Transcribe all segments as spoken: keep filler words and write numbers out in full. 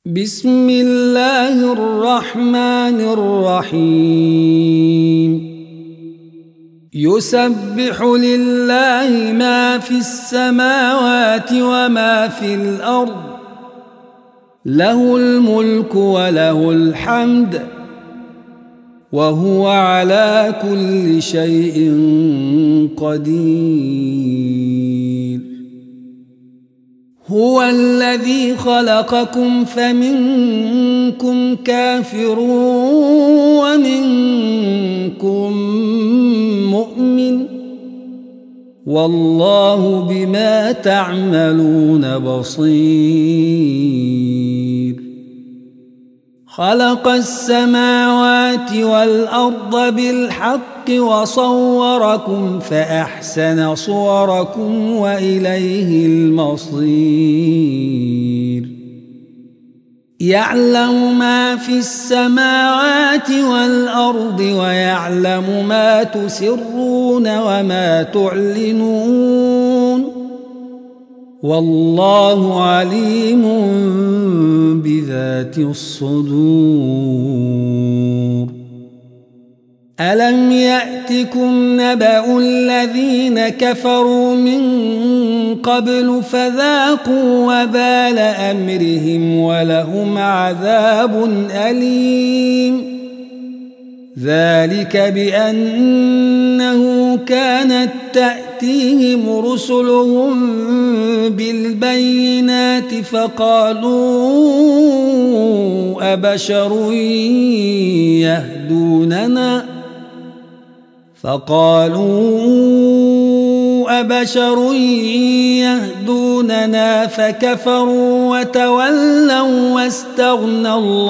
بسم الله الرحمن الرحيم يسبح لله ما في السماوات وما في الأرض له الملك وله الحمد وهو على كل شيء قدير هو الذي خلقكم فمنكم كافر ومنكم مؤمن والله بما تعملون بصير خلق السماوات والأرض بالحق وصوركم فأحسن صوركم وإليه المصير يعلم ما في السماوات والأرض ويعلم ما تسرون وما تعلنون والله عليم بذات الصدور ألم يأتكم نبأ الذين كفروا من قبل فذاقوا وبال أمرهم ولهم عذاب أليم ذلك بأنه كانت تأتيهم رسلهم بالبينات فقالوا أبشر يهدوننا فقالوا أبشر يهدوننا فكفروا وتولوا واستغنى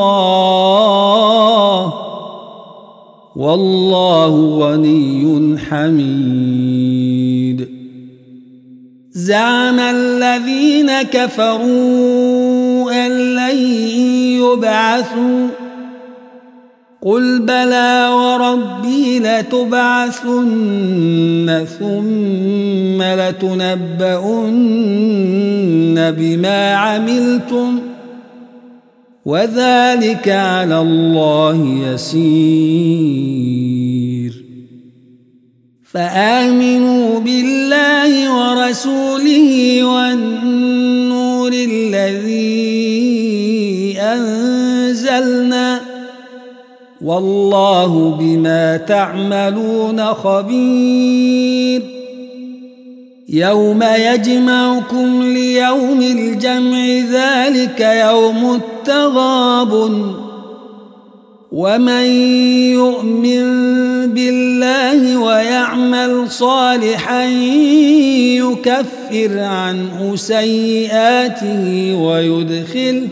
الله والله غني حميد زعم الذين كفروا أن لن يبعثوا قل بلى وربي لتبعثن ثم لتنبؤن بما عملتم وذلك على الله يسير فآمنوا بالله ورسوله والنور الذي أنزلنا والله بما تعملون خبير يوم يجمعكم ليوم الجمع ذلك يوم التغابن ومن يؤمن بالله ويعمل صالحا يكفر عنه سيئاته ويدخله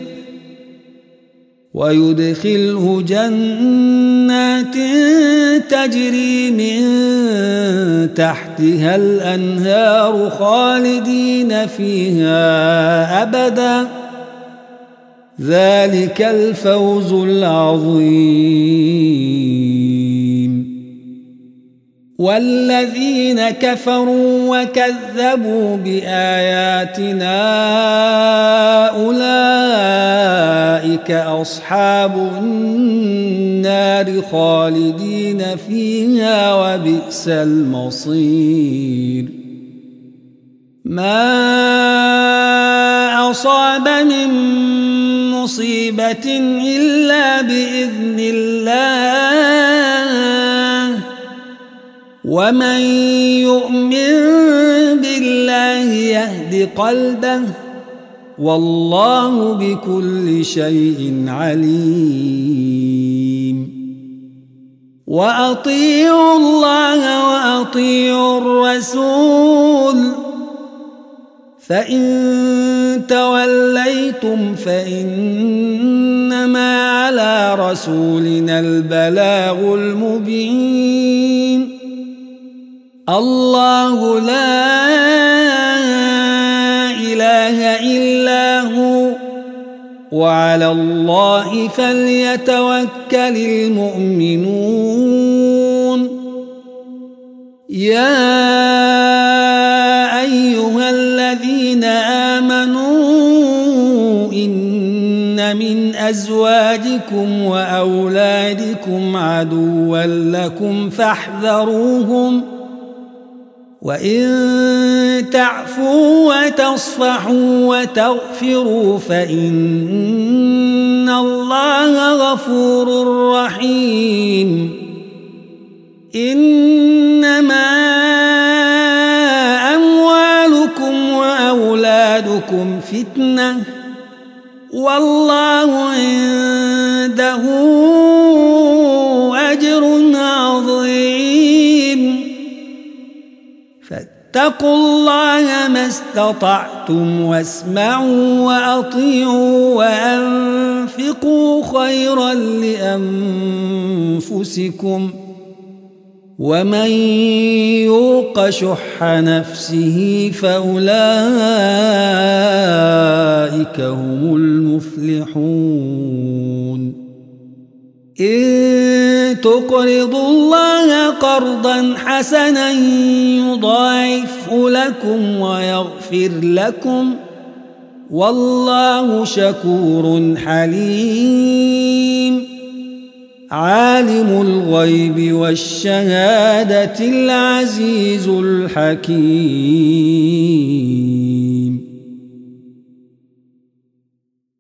ويدخله جنات تجري من تحتها الأنهار خالدين فيها أبدا ذلك الفوز العظيم والذين كفروا وكذبوا بآياتنا أولئك أصحاب النار خالدين فيها وبئس المصير ما أصاب من مصيبة إلا بإذن الله ومن يؤمن بالله يهد قلبه والله بكل شيء عليم وأطيعوا الله وأطيعوا الرسول فإن توليتم فإنما على رسولنا البلاغ المبين الله لا إله إلا هو وعلى الله فليتوكل المؤمنون يا أيها الذين آمنوا إن من أزواجكم وأولادكم عدوا لكم فاحذروهم وإن تعفوا وتصفحوا وتغفروا فإن الله غفور رحيم إنما أموالكم وأولادكم فتنة والله عنده أجر عظيم فاتقوا الله ما استطعتم واسمعوا وأطيعوا وأنفقوا خيرا لأنفسكم ومن يوق شح نفسه فأولئك هم المفلحون إن تقرضوا الله قرضا حسنا يضاعفه لكم ويغفر لكم والله شكور حليم عالم الغيب والشهادة العزيز الحكيم